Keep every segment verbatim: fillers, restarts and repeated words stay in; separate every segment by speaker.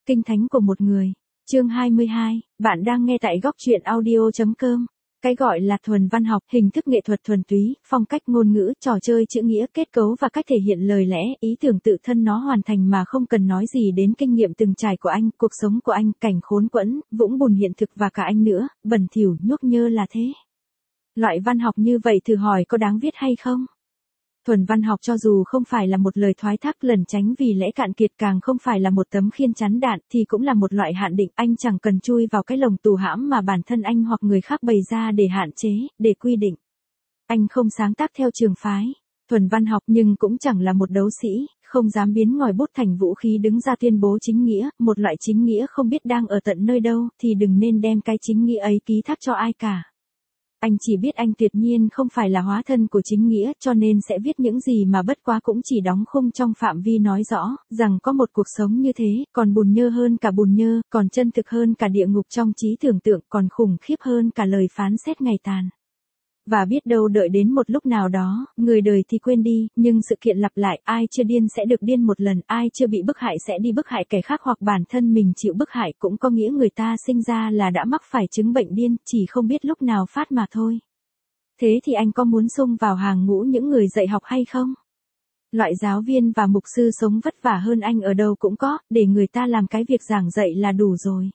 Speaker 1: Kinh thánh của một người. Chương hai mươi hai, bạn đang nghe tại góc truyện audio chấm com. Cái gọi là thuần văn học, hình thức nghệ thuật thuần túy, phong cách ngôn ngữ, trò chơi chữ nghĩa, kết cấu và cách thể hiện lời lẽ, ý tưởng tự thân nó hoàn thành mà không cần nói gì đến kinh nghiệm từng trải của anh, cuộc sống của anh, cảnh khốn quẫn, vũng bùn hiện thực và cả anh nữa, bẩn thỉu, nhúc nhơ là thế. Loại văn học như vậy thử hỏi có đáng viết hay không? Thuần văn học cho dù không phải là một lời thoái thác lẩn tránh vì lẽ cạn kiệt, càng không phải là một tấm khiên chắn đạn, thì cũng là một loại hạn định. Anh chẳng cần chui vào cái lồng tù hãm mà bản thân anh hoặc người khác bày ra để hạn chế, để quy định. Anh không sáng tác theo trường phái thuần văn học, nhưng cũng chẳng là một đấu sĩ, không dám biến ngòi bút thành vũ khí đứng ra tuyên bố chính nghĩa, một loại chính nghĩa không biết đang ở tận nơi đâu, thì đừng nên đem cái chính nghĩa ấy ký thác cho ai cả. Anh chỉ biết anh tuyệt nhiên không phải là hóa thân của chính nghĩa, cho nên sẽ viết những gì mà bất quá cũng chỉ đóng khung trong phạm vi nói rõ, rằng có một cuộc sống như thế, còn bùn nhơ hơn cả bùn nhơ, còn chân thực hơn cả địa ngục trong trí tưởng tượng, còn khủng khiếp hơn cả lời phán xét ngày tàn. Và biết đâu đợi đến một lúc nào đó, người đời thì quên đi, nhưng sự kiện lặp lại, ai chưa điên sẽ được điên một lần, ai chưa bị bức hại sẽ đi bức hại kẻ khác hoặc bản thân mình chịu bức hại, cũng có nghĩa người ta sinh ra là đã mắc phải chứng bệnh điên, chỉ không biết lúc nào phát mà thôi. Thế thì anh có muốn xung vào hàng ngũ những người dạy học hay không? Loại giáo viên và mục sư sống vất vả hơn anh ở đâu cũng có, để người ta làm cái việc giảng dạy là đủ rồi.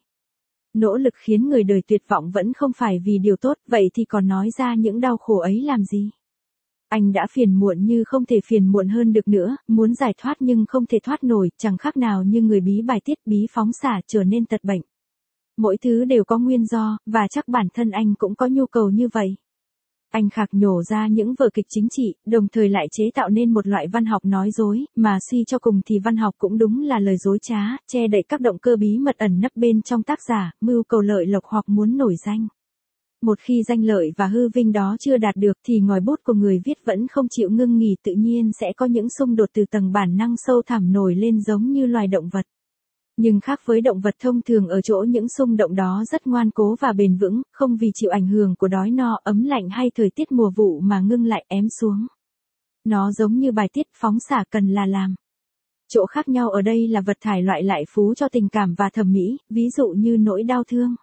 Speaker 1: Nỗ lực khiến người đời tuyệt vọng vẫn không phải vì điều tốt, vậy thì còn nói ra những đau khổ ấy làm gì? Anh đã phiền muộn như không thể phiền muộn hơn được nữa, muốn giải thoát nhưng không thể thoát nổi, chẳng khác nào như người bí bài tiết, bí phóng xả trở nên tật bệnh. Mỗi thứ đều có nguyên do, và chắc bản thân anh cũng có nhu cầu như vậy. Anh khạc nhổ ra những vở kịch chính trị, đồng thời lại chế tạo nên một loại văn học nói dối, mà suy cho cùng thì văn học cũng đúng là lời dối trá, che đậy các động cơ bí mật ẩn nấp bên trong tác giả, mưu cầu lợi lộc hoặc muốn nổi danh. Một khi danh lợi và hư vinh đó chưa đạt được thì ngòi bút của người viết vẫn không chịu ngưng nghỉ, tự nhiên sẽ có những xung đột từ tầng bản năng sâu thẳm nổi lên giống như loài động vật. Nhưng khác với động vật thông thường ở chỗ những xung động đó rất ngoan cố và bền vững, không vì chịu ảnh hưởng của đói no, ấm lạnh hay thời tiết mùa vụ mà ngưng lại ém xuống. Nó giống như bài tiết phóng xả cần là làm. Chỗ khác nhau ở đây là vật thải loại lại phú cho tình cảm và thẩm mỹ, ví dụ như nỗi đau thương.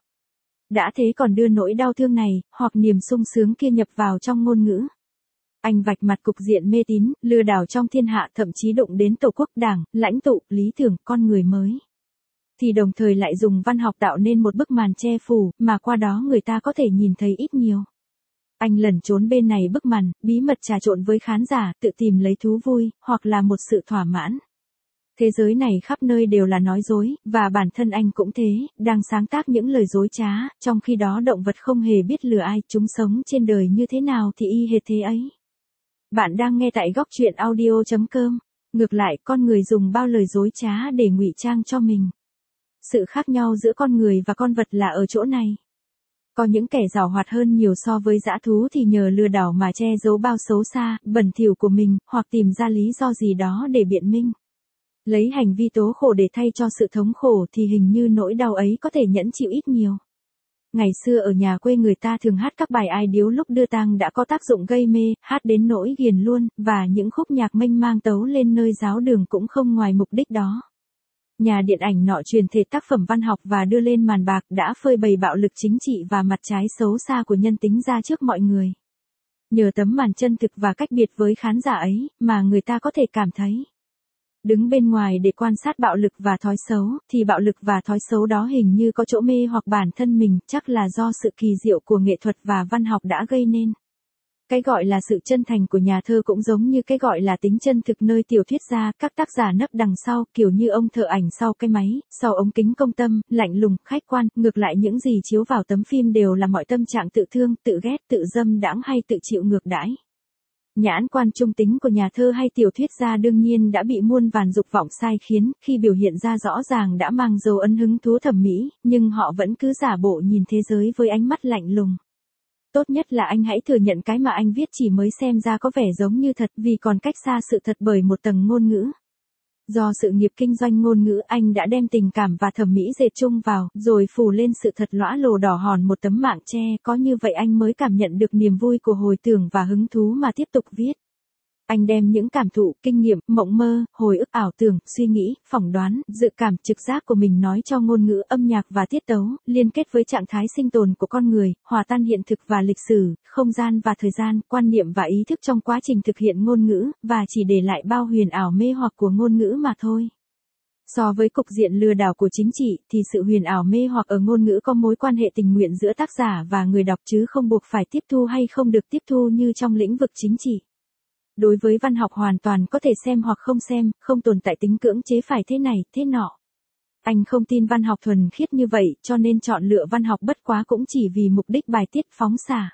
Speaker 1: Đã thế còn đưa nỗi đau thương này, hoặc niềm sung sướng kia nhập vào trong ngôn ngữ. Anh vạch mặt cục diện mê tín, lừa đảo trong thiên hạ, thậm chí đụng đến tổ quốc, đảng, lãnh tụ, lý tưởng, con người mới. Thì đồng thời lại dùng văn học tạo nên một bức màn che phủ, mà qua đó người ta có thể nhìn thấy ít nhiều. Anh lẩn trốn bên này bức màn, bí mật trà trộn với khán giả, tự tìm lấy thú vui, hoặc là một sự thỏa mãn. Thế giới này khắp nơi đều là nói dối, và bản thân anh cũng thế, đang sáng tác những lời dối trá, trong khi đó động vật không hề biết lừa ai, chúng sống trên đời như thế nào thì y hệt thế ấy. Bạn đang nghe tại góc truyện audio chấm com. Ngược lại, con người dùng bao lời dối trá để ngụy trang cho mình. Sự khác nhau giữa con người và con vật là ở chỗ này. Có những kẻ giàu hoạt hơn nhiều so với dã thú thì nhờ lừa đảo mà che giấu bao xấu xa, bẩn thỉu của mình, hoặc tìm ra lý do gì đó để biện minh. Lấy hành vi tố khổ để thay cho sự thống khổ thì hình như nỗi đau ấy có thể nhẫn chịu ít nhiều. Ngày xưa ở nhà quê người ta thường hát các bài ai điếu lúc đưa tang đã có tác dụng gây mê, hát đến nỗi ghiền luôn, và những khúc nhạc mênh mang tấu lên nơi giáo đường cũng không ngoài mục đích đó. Nhà điện ảnh nọ truyền thể tác phẩm văn học và đưa lên màn bạc đã phơi bày bạo lực chính trị và mặt trái xấu xa của nhân tính ra trước mọi người. Nhờ tấm màn chân thực và cách biệt với khán giả ấy, mà người ta có thể cảm thấy. Đứng bên ngoài để quan sát bạo lực và thói xấu, thì bạo lực và thói xấu đó hình như có chỗ mê hoặc bản thân mình, chắc là do sự kỳ diệu của nghệ thuật và văn học đã gây nên. Cái gọi là sự chân thành của nhà thơ cũng giống như cái gọi là tính chân thực nơi tiểu thuyết gia, các tác giả nấp đằng sau, kiểu như ông thợ ảnh sau cái máy, sau ống kính công tâm, lạnh lùng, khách quan, ngược lại những gì chiếu vào tấm phim đều là mọi tâm trạng tự thương, tự ghét, tự dâm đãng hay tự chịu ngược đãi. Nhãn quan trung tính của nhà thơ hay tiểu thuyết gia đương nhiên đã bị muôn vàn dục vọng sai khiến, khi biểu hiện ra rõ ràng đã mang dấu ấn hứng thú thẩm mỹ, nhưng họ vẫn cứ giả bộ nhìn thế giới với ánh mắt lạnh lùng. Tốt nhất là anh hãy thừa nhận cái mà anh viết chỉ mới xem ra có vẻ giống như thật, vì còn cách xa sự thật bởi một tầng ngôn ngữ. Do sự nghiệp kinh doanh ngôn ngữ, anh đã đem tình cảm và thẩm mỹ dệt chung vào, rồi phủ lên sự thật lõa lồ đỏ hòn một tấm mạng che, có như vậy anh mới cảm nhận được niềm vui của hồi tưởng và hứng thú mà tiếp tục viết. Anh đem những cảm thụ, kinh nghiệm, mộng mơ, hồi ức ảo tưởng, suy nghĩ, phỏng đoán, dự cảm, trực giác của mình nói cho ngôn ngữ, âm nhạc và tiết tấu, liên kết với trạng thái sinh tồn của con người, hòa tan hiện thực và lịch sử, không gian và thời gian, quan niệm và ý thức trong quá trình thực hiện ngôn ngữ, và chỉ để lại bao huyền ảo mê hoặc của ngôn ngữ mà thôi. So với cục diện lừa đảo của chính trị, thì sự huyền ảo mê hoặc ở ngôn ngữ có mối quan hệ tình nguyện giữa tác giả và người đọc chứ không buộc phải tiếp thu hay không được tiếp thu như trong lĩnh vực chính trị. Đối với văn học hoàn toàn có thể xem hoặc không xem, không tồn tại tính cưỡng chế phải thế này, thế nọ. Anh không tin văn học thuần khiết như vậy, cho nên chọn lựa văn học bất quá cũng chỉ vì mục đích bài tiết phóng xả.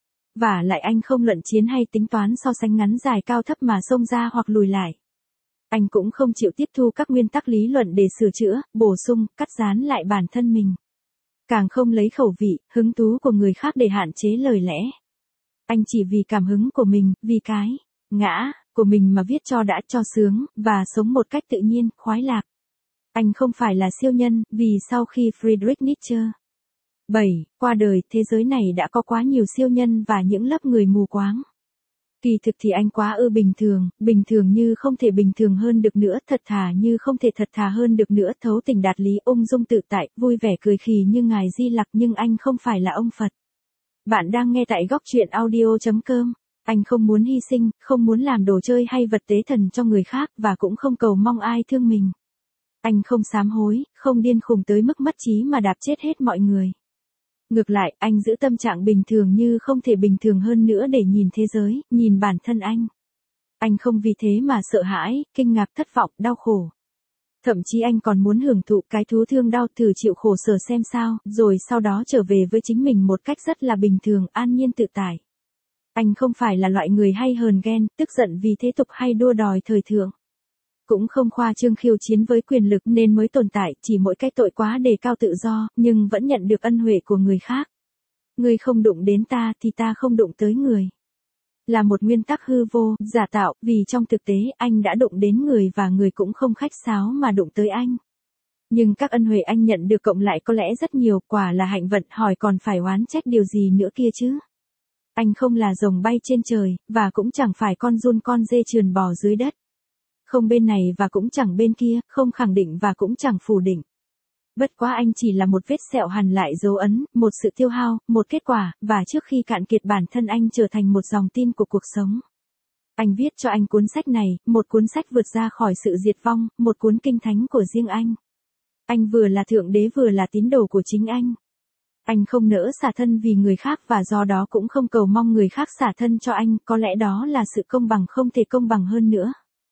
Speaker 1: Và lại anh không luận chiến hay tính toán so sánh ngắn dài cao thấp mà xông ra hoặc lùi lại. Anh cũng không chịu tiếp thu các nguyên tắc lý luận để sửa chữa, bổ sung, cắt dán lại bản thân mình. Càng không lấy khẩu vị, hứng thú của người khác để hạn chế lời lẽ. Anh chỉ vì cảm hứng của mình, vì cái ngã của mình mà viết cho đã cho sướng, và sống một cách tự nhiên, khoái lạc. Anh không phải là siêu nhân, vì sau khi Friedrich Nietzsche bảy qua đời, thế giới này đã có quá nhiều siêu nhân và những lớp người mù quáng. Kỳ thực thì anh quá ư bình thường, bình thường như không thể bình thường hơn được nữa, thật thà như không thể thật thà hơn được nữa, thấu tình đạt lý, ung dung tự tại, vui vẻ cười khì như ngài Di Lặc, nhưng anh không phải là ông Phật. Bạn đang nghe tại góc truyện audio chấm com. Anh không muốn hy sinh, không muốn làm đồ chơi hay vật tế thần cho người khác, và cũng không cầu mong ai thương mình. Anh không sám hối, không điên khùng tới mức mất trí mà đạp chết hết mọi người. Ngược lại, anh giữ tâm trạng bình thường như không thể bình thường hơn nữa để nhìn thế giới, nhìn bản thân anh. Anh không vì thế mà sợ hãi, kinh ngạc, thất vọng, đau khổ. Thậm chí anh còn muốn hưởng thụ cái thú thương đau, thử chịu khổ sở xem sao, rồi sau đó trở về với chính mình một cách rất là bình thường, an nhiên tự tại. Anh không phải là loại người hay hờn ghen, tức giận vì thế tục hay đua đòi thời thượng. Cũng không khoa trương khiêu chiến với quyền lực nên mới tồn tại, chỉ mỗi cái tội quá đề cao tự do, nhưng vẫn nhận được ân huệ của người khác. Người không đụng đến ta thì ta không đụng tới người. Là một nguyên tắc hư vô, giả tạo, vì trong thực tế anh đã đụng đến người và người cũng không khách sáo mà đụng tới anh. Nhưng các ân huệ anh nhận được cộng lại có lẽ rất nhiều, quả là hạnh vận, hỏi còn phải oán trách điều gì nữa kia chứ. Anh không là rồng bay trên trời, và cũng chẳng phải con giun con dê trườn bò dưới đất. Không bên này và cũng chẳng bên kia, không khẳng định và cũng chẳng phủ định. Bất quá anh chỉ là một vết sẹo hằn lại dấu ấn, một sự tiêu hao, một kết quả, và trước khi cạn kiệt bản thân anh trở thành một dòng tin của cuộc sống. Anh viết cho anh cuốn sách này, một cuốn sách vượt ra khỏi sự diệt vong, một cuốn kinh thánh của riêng anh. Anh vừa là thượng đế vừa là tín đồ của chính anh. Anh không nỡ xả thân vì người khác và do đó cũng không cầu mong người khác xả thân cho anh, có lẽ đó là sự công bằng không thể công bằng hơn nữa.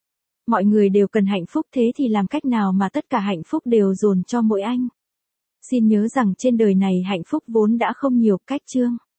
Speaker 1: Mọi người đều cần hạnh phúc, thế thì làm cách nào mà tất cả hạnh phúc đều dồn cho mỗi anh? Xin nhớ rằng trên đời này hạnh phúc vốn đã không nhiều. Cách chương